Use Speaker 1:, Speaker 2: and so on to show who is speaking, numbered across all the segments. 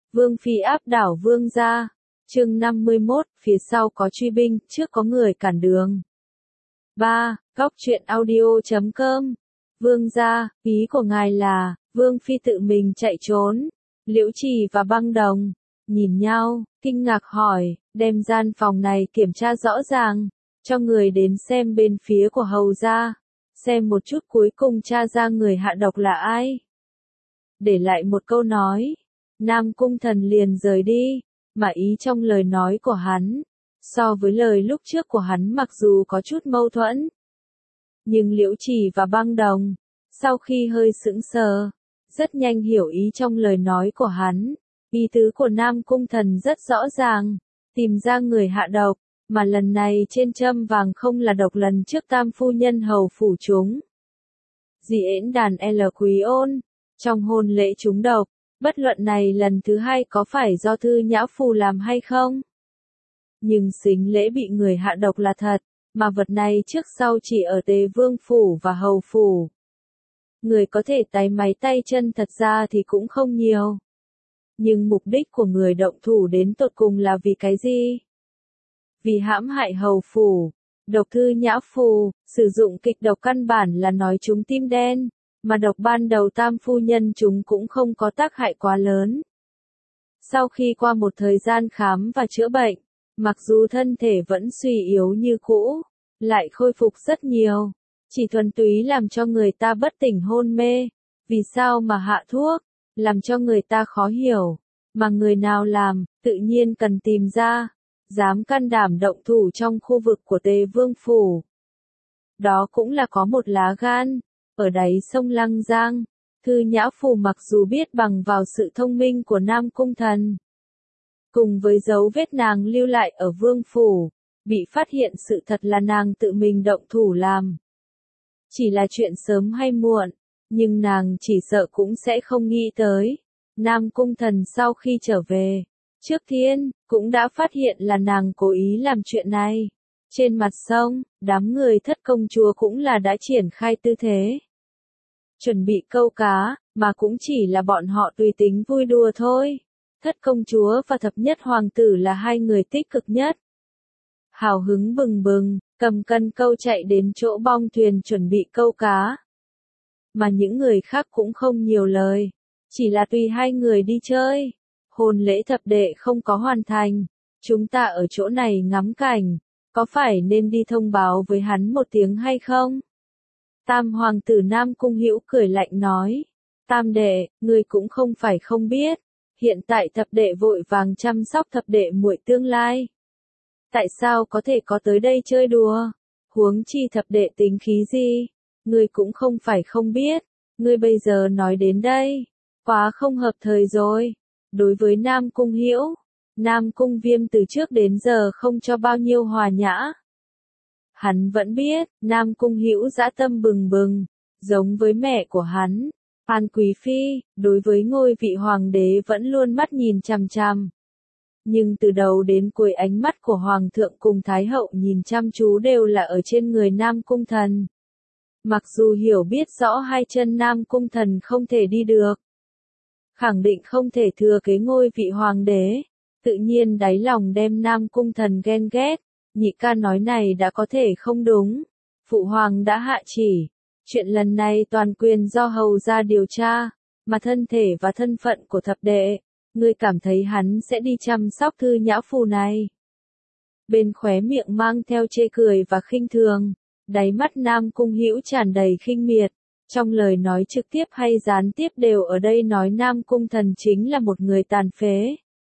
Speaker 1: Vương phi áp đảo vương gia. Chương 51, phía sau có truy binh, trước có người cản đường. 3. Góc truyện audio.com. Vương gia, ý của ngài là, vương phi tự mình chạy trốn. Liễu Trì và Băng Đồng nhìn nhau, kinh ngạc hỏi, đem gian phòng này kiểm tra rõ ràng, cho người đến xem bên phía của hầu gia, xem một chút cuối cùng tra ra người hạ độc là ai. Để lại một câu nói, Nam Cung Thần liền rời đi, mà ý trong lời nói của hắn, so với lời lúc trước của hắn mặc dù có chút mâu thuẫn. Nhưng Liễu Trì và Băng Đồng, sau khi hơi sững sờ, rất nhanh hiểu ý trong lời nói của hắn. Ý tứ của Nam Cung Thần rất rõ ràng, tìm ra người hạ độc, mà lần này trên châm vàng không là độc lần trước tam phu nhân hầu phủ chúng. Dị Yễn Đàn L Quý Ôn, trong hôn lễ chúng độc, bất luận này lần thứ hai có phải do Thư Nhã Phù làm hay không. Nhưng sính lễ bị người hạ độc là thật, mà vật này trước sau chỉ ở Tề Vương Phủ và Hầu Phủ. Người có thể tay máy tay chân thật ra thì cũng không nhiều. Nhưng mục đích của người động thủ đến tột cùng là vì cái gì? Vì hãm hại Hầu Phủ, độc Thư Nhã Phù, sử dụng kịch độc căn bản là nói chúng tim đen, mà độc ban đầu tam phu nhân chúng cũng không có tác hại quá lớn. Sau khi qua một thời gian khám và chữa bệnh, mặc dù thân thể vẫn suy yếu như cũ, lại khôi phục rất nhiều, chỉ thuần túy làm cho người ta bất tỉnh hôn mê. Vì sao mà hạ thuốc, làm cho người ta khó hiểu, mà người nào làm, tự nhiên cần tìm ra, dám can đảm động thủ trong khu vực của Tề Vương Phủ. Đó cũng là có một lá gan, ở đáy sông Lăng Giang, Thư Nhã Phù mặc dù biết bằng vào sự thông minh của Nam Cung Thần, cùng với dấu vết nàng lưu lại ở Vương Phủ, bị phát hiện sự thật là nàng tự mình động thủ làm. Chỉ là chuyện sớm hay muộn, nhưng nàng chỉ sợ cũng sẽ không nghĩ tới. Nam Cung Thần sau khi trở về, trước tiên, cũng đã phát hiện là nàng cố ý làm chuyện này. Trên mặt sông, đám người Thất công chúa cũng là đã triển khai tư thế, chuẩn bị câu cá, mà cũng chỉ là bọn họ tùy tính vui đùa thôi. Thất công chúa và thập nhất hoàng tử là hai người tích cực nhất. Hào hứng bừng bừng, cầm cân câu chạy đến chỗ bong thuyền chuẩn bị câu cá. Mà những người khác cũng không nhiều lời, chỉ là tùy hai người đi chơi. Hôn lễ thập đệ không có hoàn thành, chúng ta ở chỗ này ngắm cảnh, có phải nên đi thông báo với hắn một tiếng hay không? Tam hoàng tử Nam Cung Hữu cười lạnh nói, tam đệ, ngươi cũng không phải không biết, hiện tại thập đệ vội vàng chăm sóc thập đệ muội tương lai. Tại sao có thể có tới đây chơi đùa? Huống chi thập đệ tính khí gì? Ngươi cũng không phải không biết, ngươi bây giờ nói đến đây, quá không hợp thời rồi. Đối với Nam Cung Hữu, Nam Cung Viêm từ trước đến giờ không cho bao nhiêu hòa nhã. Hắn vẫn biết, Nam Cung Hữu dã tâm bừng bừng, giống với mẹ của hắn, An Quý Phi, đối với ngôi vị hoàng đế vẫn luôn mắt nhìn chằm chằm. Nhưng từ đầu đến cuối ánh mắt của Hoàng thượng cùng Thái hậu nhìn chăm chú đều là ở trên người Nam Cung Thần. Mặc dù hiểu biết rõ hai chân Nam Cung Thần không thể đi được, khẳng định không thể thừa kế ngôi vị hoàng đế, tự nhiên đáy lòng đem Nam Cung Thần ghen ghét. Nhị ca nói này đã có thể không đúng, phụ hoàng đã hạ chỉ, chuyện lần này toàn quyền do hầu gia điều tra, mà thân thể và thân phận của thập đệ, ngươi cảm thấy hắn sẽ đi chăm sóc Thư Nhã Phù này? Bên khóe miệng mang theo chê cười và khinh thường, đáy mắt Nam Cung Hữu tràn đầy khinh miệt, trong lời nói trực tiếp hay gián tiếp đều ở đây nói Nam Cung Thần chính là một người tàn phế.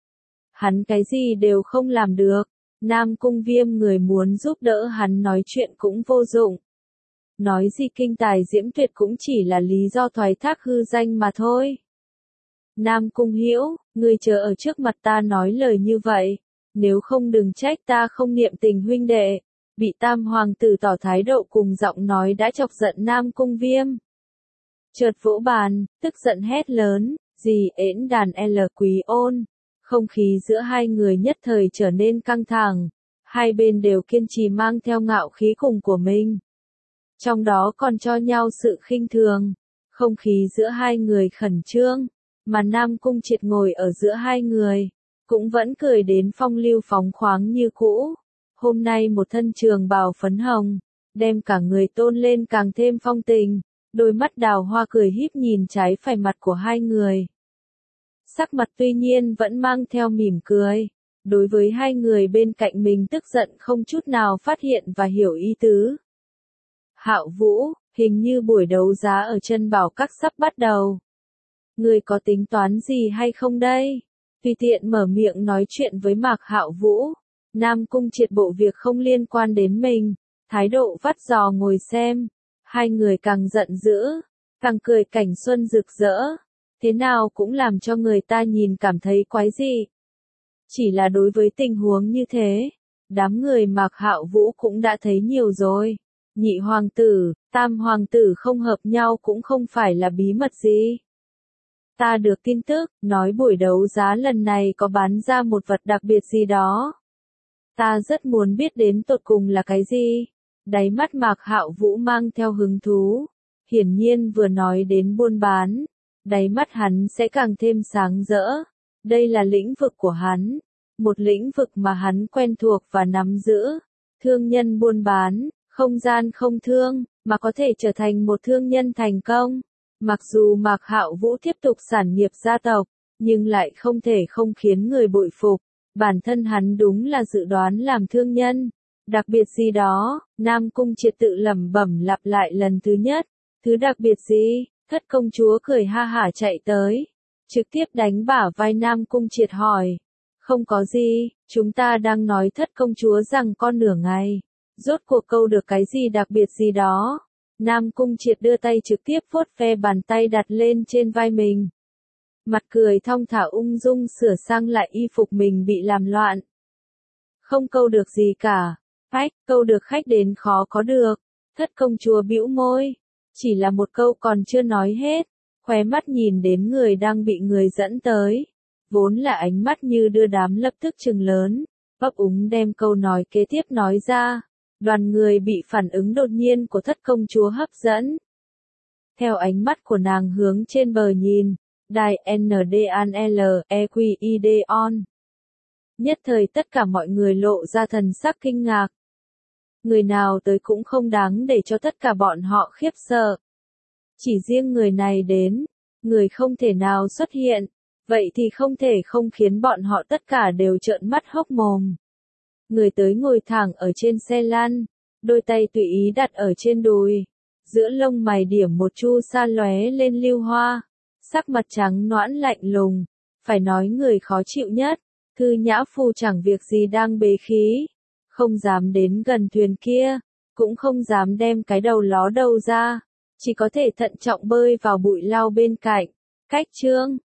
Speaker 1: Hắn cái gì đều không làm được. Nam Cung Viêm người muốn giúp đỡ hắn nói chuyện cũng vô dụng. Nói gì kinh tài diễm tuyệt cũng chỉ là lý do thoái thác hư danh mà thôi. Nam Cung Hữu, ngươi chờ ở trước mặt ta nói lời như vậy, nếu không đừng trách ta không niệm tình huynh đệ. Bị tam hoàng tử tỏ thái độ cùng giọng nói đã chọc giận Nam Cung Viêm. Chợt vỗ bàn, tức giận hét lớn, Dị Yễn Đàn L Quý Ôn. Không khí giữa hai người nhất thời trở nên căng thẳng, hai bên đều kiên trì mang theo ngạo khí cùng của mình. Trong đó còn cho nhau sự khinh thường, không khí giữa hai người khẩn trương, mà Nam Cung Triệt ngồi ở giữa hai người, cũng vẫn cười đến phong lưu phóng khoáng như cũ. Hôm nay một thân trường bào phấn hồng, đem cả người tôn lên càng thêm phong tình, đôi mắt đào hoa cười híp nhìn trái phải mặt của hai người. Sắc mặt tuy nhiên vẫn mang theo mỉm cười, đối với hai người bên cạnh mình tức giận không chút nào phát hiện và hiểu ý tứ. Hạo Vũ, hình như buổi đấu giá ở Chân Bảo Các sắp bắt đầu. Người có tính toán gì hay không đây? Tùy tiện mở miệng nói chuyện với Mạc Hạo Vũ. Nam Cung Triệt bộ việc không liên quan đến mình, thái độ vắt giò ngồi xem. Hai người càng giận dữ, càng cười cảnh xuân rực rỡ. Thế nào cũng làm cho người ta nhìn cảm thấy quái dị. Chỉ là đối với tình huống như thế, đám người Mạc Hạo Vũ cũng đã thấy nhiều rồi. Nhị hoàng tử, tam hoàng tử không hợp nhau cũng không phải là bí mật gì. Ta được tin tức, nói buổi đấu giá lần này có bán ra một vật đặc biệt gì đó. Ta rất muốn biết đến tột cùng là cái gì. Đáy mắt Mạc Hạo Vũ mang theo hứng thú. Hiển nhiên vừa nói đến buôn bán, đáy mắt hắn sẽ càng thêm sáng rỡ. Đây là lĩnh vực của hắn, một lĩnh vực mà hắn quen thuộc và nắm giữ. Thương nhân buôn bán, không gian không thương, mà có thể trở thành một thương nhân thành công. Mặc dù Mạc Hạo Vũ tiếp tục sản nghiệp gia tộc, nhưng lại không thể không khiến người bội phục. Bản thân hắn đúng là dự đoán làm thương nhân. Đặc biệt gì đó, Nam Cung Triệt tự lẩm bẩm lặp lại lần thứ nhất. Thứ đặc biệt gì? Thất công chúa cười ha hả chạy tới, trực tiếp đánh bả vai Nam Cung Triệt hỏi. Không có gì, chúng ta đang nói thất công chúa rằng con nửa ngày. Rốt cuộc câu được cái gì đặc biệt gì đó. Nam Cung Triệt đưa tay trực tiếp vuốt ve bàn tay đặt lên trên vai mình. Mặt cười thong thả ung dung sửa sang lại y phục mình bị làm loạn. Không câu được gì cả. Ách, câu được khách đến khó có được. Thất công chúa bĩu môi. Chỉ là một câu còn chưa nói hết. Khóe mắt nhìn đến người đang bị người dẫn tới. Vốn là ánh mắt như đưa đám lập tức trừng lớn. Ấp úng đem câu nói kế tiếp nói ra. Đoàn người bị phản ứng đột nhiên của thất công chúa hấp dẫn. Theo ánh mắt của nàng hướng trên bờ nhìn, đài NDANLEQIDON. Nhất thời tất cả mọi người lộ ra thần sắc kinh ngạc. Người nào tới cũng không đáng để cho tất cả bọn họ khiếp sợ. Chỉ riêng người này đến, người không thể nào xuất hiện, vậy thì không thể không khiến bọn họ tất cả đều trợn mắt hốc mồm. Người tới ngồi thẳng ở trên xe lăn, đôi tay tùy ý đặt ở trên đùi, giữa lông mày điểm một chu sa lóe lên lưu hoa, sắc mặt trắng nõn lạnh lùng, phải nói người khó chịu nhất. Thư Nhã Phu chẳng việc gì đang bế khí, không dám đến gần thuyền kia, cũng không dám đem cái đầu ló đầu ra, chỉ có thể thận trọng bơi vào bụi lau bên cạnh. Cách chương